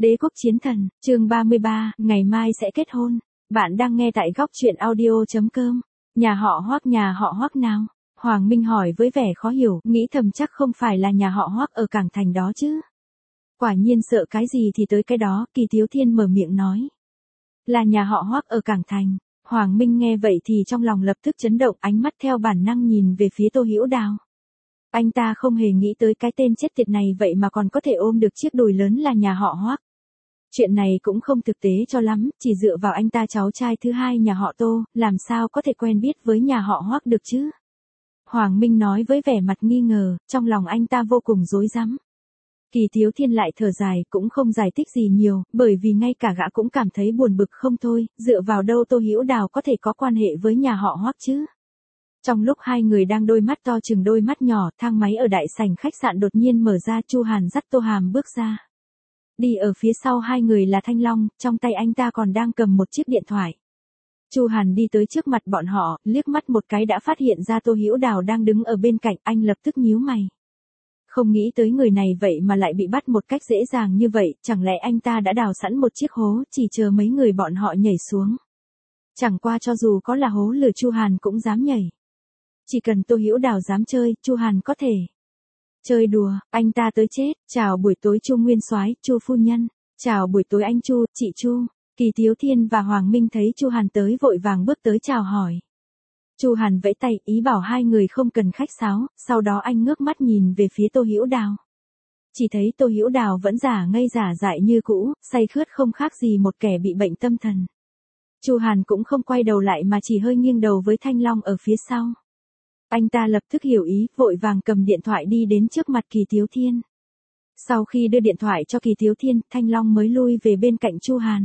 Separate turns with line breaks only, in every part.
Đế quốc chiến thần, chương 33, ngày mai sẽ kết hôn. Bạn đang nghe tại góc truyện audio.com. Nhà họ Hoắc nào? Hoàng Minh hỏi với vẻ khó hiểu, nghĩ thầm chắc không phải là nhà họ Hoắc ở Cảng Thành đó chứ. Quả nhiên sợ cái gì thì tới cái đó, Kỳ Thiếu Thiên mở miệng nói. Là nhà họ Hoắc ở Cảng Thành. Hoàng Minh nghe vậy thì trong lòng lập tức chấn động, ánh mắt theo bản năng nhìn về phía Tô Hữu Đào. Anh ta không hề nghĩ tới cái tên chết tiệt này vậy mà còn có thể ôm được chiếc đùi lớn là nhà họ Hoắc. Chuyện này cũng không thực tế cho lắm, chỉ dựa vào anh ta cháu trai thứ hai nhà họ Tô, làm sao có thể quen biết với nhà họ Hoắc được chứ? Hoàng Minh nói với vẻ mặt nghi ngờ, trong lòng anh ta vô cùng rối rắm. Kỳ Thiếu Thiên lại thở dài, cũng không giải thích gì nhiều, bởi vì ngay cả gã cũng cảm thấy buồn bực không thôi, dựa vào đâu Tô Hữu Đào có thể có quan hệ với nhà họ Hoắc chứ? Trong lúc hai người đang đôi mắt to chừng đôi mắt nhỏ, thang máy ở đại sảnh khách sạn đột nhiên mở ra, Chu Hàn dắt Tô Hàm bước ra. Đi ở phía sau hai người là Thanh Long, trong tay anh ta còn đang cầm một chiếc điện thoại. Chu Hàn đi tới trước mặt bọn họ, liếc mắt một cái đã phát hiện ra Tô Hữu Đào đang đứng ở bên cạnh, anh lập tức nhíu mày. Không nghĩ tới người này vậy mà lại bị bắt một cách dễ dàng như vậy, chẳng lẽ anh ta đã đào sẵn một chiếc hố, chỉ chờ mấy người bọn họ nhảy xuống. Chẳng qua cho dù có là hố lửa Chu Hàn cũng dám nhảy. Chỉ cần Tô Hữu Đào dám chơi, Chu Hàn có thể chơi đùa, anh ta tới chết. Chào buổi tối Chu Nguyên Soái, Chu phu nhân. Chào buổi tối anh Chu, chị Chu. Kỳ Thiếu Thiên và Hoàng Minh thấy Chu Hàn tới vội vàng bước tới chào hỏi. Chu Hàn vẫy tay ý bảo hai người không cần khách sáo, sau đó anh ngước mắt nhìn về phía Tô Hữu Đào. Chỉ thấy Tô Hữu Đào vẫn giả ngây giả dại như cũ, say khướt không khác gì một kẻ bị bệnh tâm thần. Chu Hàn cũng không quay đầu lại mà chỉ hơi nghiêng đầu với Thanh Long ở phía sau. Anh ta lập tức hiểu ý, vội vàng cầm điện thoại đi đến trước mặt Kỳ Thiếu Thiên. Sau khi đưa điện thoại cho Kỳ Thiếu Thiên, Thanh Long mới lui về bên cạnh Chu Hàn.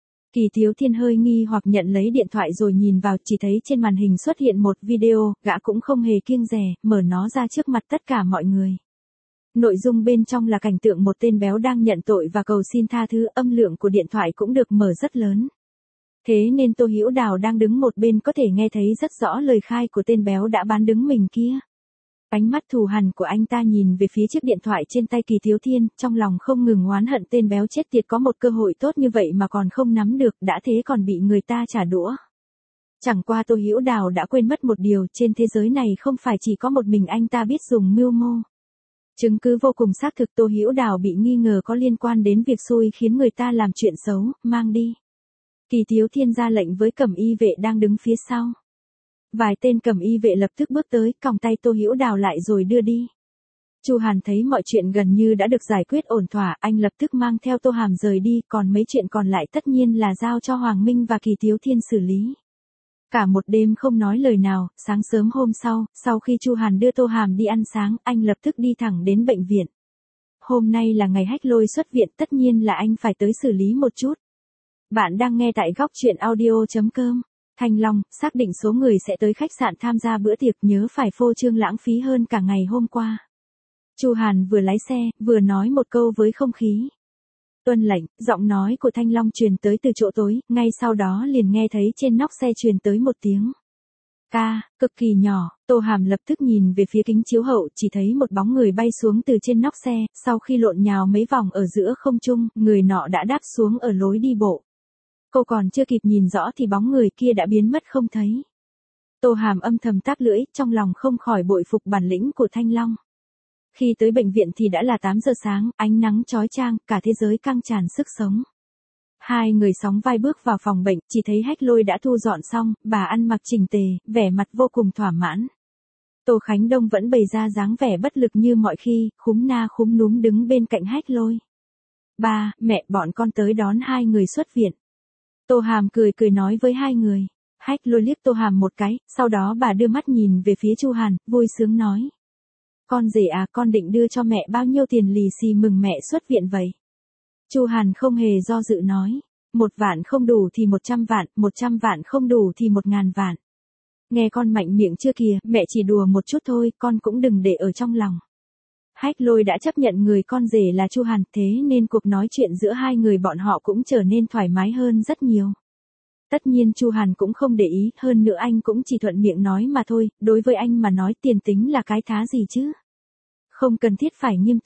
Kỳ Thiếu Thiên hơi nghi hoặc nhận lấy điện thoại rồi nhìn vào, chỉ thấy trên màn hình xuất hiện một video, gã cũng không hề kiêng dè, mở nó ra trước mặt tất cả mọi người. Nội dung bên trong là cảnh tượng một tên béo đang nhận tội và cầu xin tha thứ, âm lượng của điện thoại cũng được mở rất lớn. Thế nên Tô Hữu Đào đang đứng một bên có thể nghe thấy rất rõ lời khai của tên béo đã bán đứng mình kia. Ánh mắt thù hằn của anh ta nhìn về phía chiếc điện thoại trên tay Kỳ Thiếu Thiên, trong lòng không ngừng oán hận tên béo chết tiệt có một cơ hội tốt như vậy mà còn không nắm được, đã thế còn bị người ta trả đũa. Chẳng qua Tô Hữu Đào đã quên mất một điều, trên thế giới này không phải chỉ có một mình anh ta biết dùng mưu mô. Chứng cứ vô cùng xác thực, Tô Hữu Đào bị nghi ngờ có liên quan đến việc xui khiến người ta làm chuyện xấu, mang đi. Kỳ Thiếu Thiên ra lệnh với cẩm y vệ đang đứng phía sau. Vài tên cẩm y vệ lập tức bước tới, còng tay Tô Hữu Đào lại rồi đưa đi. Chu Hàn thấy mọi chuyện gần như đã được giải quyết ổn thỏa, anh lập tức mang theo Tô Hàm rời đi, còn mấy chuyện còn lại tất nhiên là giao cho Hoàng Minh và Kỳ Thiếu Thiên xử lý. Cả một đêm không nói lời nào, sáng sớm hôm sau khi Chu Hàn đưa Tô Hàm đi ăn sáng, anh lập tức đi thẳng đến bệnh viện. Hôm nay là ngày Hách Lôi xuất viện, tất nhiên là anh phải tới xử lý một chút. Bạn đang nghe tại góc truyện audio.com. Thanh Long, xác định số người sẽ tới khách sạn tham gia bữa tiệc, nhớ phải phô trương lãng phí hơn cả ngày hôm qua. Chu Hàn vừa lái xe, vừa nói một câu với không khí. Tuân lệnh, giọng nói của Thanh Long truyền tới từ chỗ tối, ngay sau đó liền nghe thấy trên nóc xe truyền tới một tiếng ca, cực kỳ nhỏ. Tô Hàm lập tức nhìn về phía kính chiếu hậu, chỉ thấy một bóng người bay xuống từ trên nóc xe, sau khi lộn nhào mấy vòng ở giữa không trung, người nọ đã đáp xuống ở lối đi bộ. Cô còn chưa kịp nhìn rõ thì bóng người kia đã biến mất không thấy. Tô Hàm âm thầm táp lưỡi, trong lòng không khỏi bội phục bản lĩnh của Thanh Long. Khi tới bệnh viện thì đã là 8 giờ sáng, ánh nắng chói chang, cả thế giới căng tràn sức sống. Hai người sóng vai bước vào phòng bệnh, chỉ thấy Hách Lôi đã thu dọn xong, bà ăn mặc chỉnh tề, vẻ mặt vô cùng thỏa mãn. Tô Khánh Đông vẫn bày ra dáng vẻ bất lực như mọi khi, khúm na khúm núm đứng bên cạnh Hách Lôi. Ba, mẹ, bọn con tới đón hai người xuất viện. Tô Hàm cười nói với hai người. Hách Lôi liếc Tô Hàm một cái, sau đó bà đưa mắt nhìn về phía Chu Hàn, vui sướng nói. Con rể à, con định đưa cho mẹ bao nhiêu tiền lì xì mừng mẹ xuất viện vậy? Chu Hàn không hề do dự nói. 1 vạn không đủ thì 100 vạn, 100 vạn không đủ thì 1000 vạn. Nghe con mạnh miệng chưa kìa, mẹ chỉ đùa một chút thôi, con cũng đừng để ở trong lòng. Hách Lôi đã chấp nhận người con rể là Chu Hàn, thế nên cuộc nói chuyện giữa hai người bọn họ cũng trở nên thoải mái hơn rất nhiều. Tất nhiên Chu Hàn cũng không để ý, hơn nữa anh cũng chỉ thuận miệng nói mà thôi, đối với anh mà nói tiền tính là cái thá gì chứ. Không cần thiết phải nghiêm túc.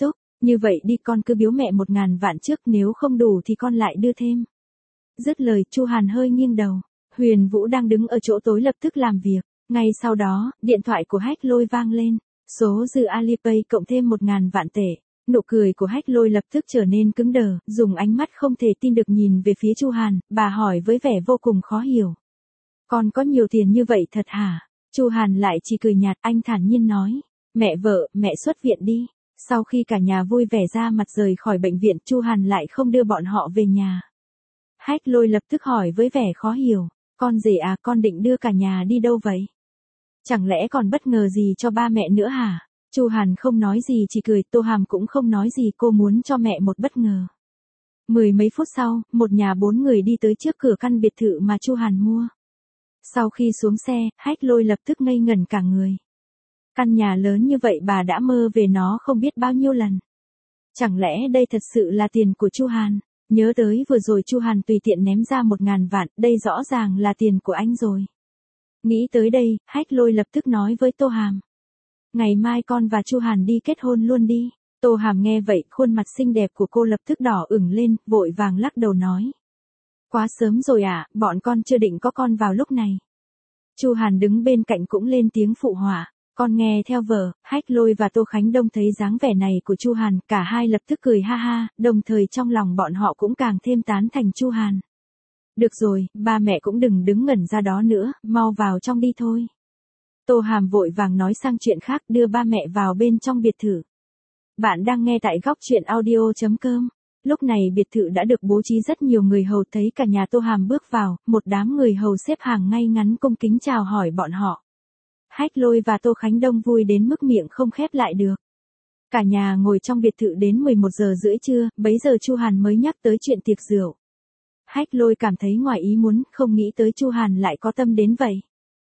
Như vậy đi con cứ biếu mẹ 1.000 vạn trước, nếu không đủ thì con lại đưa thêm. Dứt lời, Chu Hàn hơi nghiêng đầu. Huyền Vũ đang đứng ở chỗ tối lập tức làm việc. Ngay sau đó, điện thoại của Hách Lôi vang lên. Số dư Alipay cộng thêm 1.000 vạn tệ. Nụ cười của Hách Lôi lập tức trở nên cứng đờ, dùng ánh mắt không thể tin được nhìn về phía Chu Hàn, bà hỏi với vẻ vô cùng khó hiểu. Con có nhiều tiền như vậy thật hả? Chu Hàn lại chỉ cười nhạt, anh thản nhiên nói. Mẹ vợ, mẹ xuất viện đi. Sau khi cả nhà vui vẻ ra mặt rời khỏi bệnh viện, Chu Hàn lại không đưa bọn họ về nhà. Hách Lôi lập tức hỏi với vẻ khó hiểu. Con rể à, con định đưa cả nhà đi đâu vậy? Chẳng lẽ còn bất ngờ gì cho ba mẹ nữa hả? Chu Hàn không nói gì chỉ cười, Tô Hàm cũng không nói gì, cô muốn cho mẹ một bất ngờ. Mười mấy phút sau, một nhà 4 người đi tới trước cửa căn biệt thự mà Chu Hàn mua. Sau khi xuống xe, Hách Lôi lập tức ngây ngẩn cả người. Căn nhà lớn như vậy bà đã mơ về nó không biết bao nhiêu lần. Chẳng lẽ đây thật sự là tiền của Chu Hàn? Nhớ tới vừa rồi Chu Hàn tùy tiện ném ra 1.000 vạn, đây rõ ràng là tiền của anh rồi. Nghĩ tới đây, Hách Lôi lập tức nói với Tô Hàm. Ngày mai con và Chu Hàn đi kết hôn luôn đi. Tô Hàm nghe vậy, khuôn mặt xinh đẹp của cô lập tức đỏ ửng lên, vội vàng lắc đầu nói. Quá sớm rồi ạ, bọn con chưa định có con vào lúc này. Chu Hàn đứng bên cạnh cũng lên tiếng phụ họa. Con nghe theo vợ. Hách Lôi và Tô Khánh Đông thấy dáng vẻ này của Chu Hàn, cả hai lập tức cười ha ha, đồng thời trong lòng bọn họ cũng càng thêm tán thành Chu Hàn. Được rồi, ba mẹ cũng đừng đứng ngẩn ra đó nữa, mau vào trong đi thôi. Tô Hàm vội vàng nói sang chuyện khác, đưa ba mẹ vào bên trong biệt thự. Bạn đang nghe tại góc truyện audio.com. Lúc này biệt thự đã được bố trí rất nhiều người hầu, thấy cả nhà Tô Hàm bước vào, một đám người hầu xếp hàng ngay ngắn cung kính chào hỏi bọn họ. Hách Lôi và Tô Khánh Đông vui đến mức miệng không khép lại được. Cả nhà ngồi trong biệt thự đến 11 giờ rưỡi trưa, bấy giờ Chu Hàn mới nhắc tới chuyện tiệc rượu. Hách Lôi cảm thấy ngoài ý muốn, không nghĩ tới Chu Hàn lại có tâm đến vậy.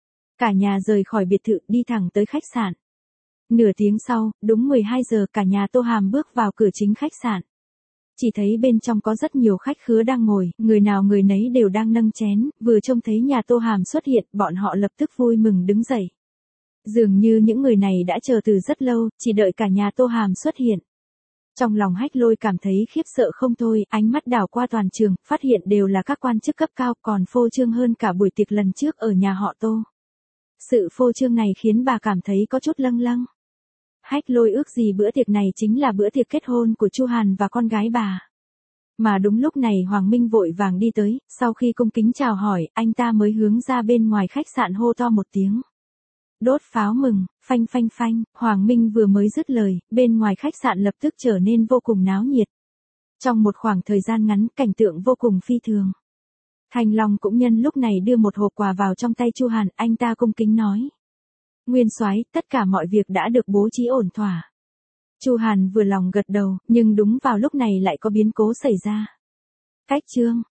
Cả nhà rời khỏi biệt thự đi thẳng tới khách sạn. Nửa tiếng sau, đúng 12 giờ cả nhà Tô Hàm bước vào cửa chính khách sạn. Chỉ thấy bên trong có rất nhiều khách khứa đang ngồi, người nào người nấy đều đang nâng chén, vừa trông thấy nhà Tô Hàm xuất hiện, bọn họ lập tức vui mừng đứng dậy. Dường như những người này đã chờ từ rất lâu, chỉ đợi cả nhà Tô Hàm xuất hiện. Trong lòng Hách Lôi cảm thấy khiếp sợ không thôi, ánh mắt đảo qua toàn trường, phát hiện đều là các quan chức cấp cao, còn phô trương hơn cả buổi tiệc lần trước ở nhà họ Tô. Sự phô trương này khiến bà cảm thấy có chút lâng lâng. Hách Lôi ước gì bữa tiệc này chính là bữa tiệc kết hôn của Chu Hàn và con gái bà. Mà đúng lúc này Hoàng Minh vội vàng đi tới, sau khi cung kính chào hỏi, anh ta mới hướng ra bên ngoài khách sạn hô to một tiếng. Đốt pháo mừng, phanh phanh phanh, Hoàng Minh vừa mới dứt lời, bên ngoài khách sạn lập tức trở nên vô cùng náo nhiệt. Trong một khoảng thời gian ngắn, cảnh tượng vô cùng phi thường. Thành Long cũng nhân lúc này đưa một hộp quà vào trong tay Chu Hàn, anh ta cung kính nói. Nguyên soái, tất cả mọi việc đã được bố trí ổn thỏa. Chu Hàn vừa lòng gật đầu, nhưng đúng vào lúc này lại có biến cố xảy ra. Cách chương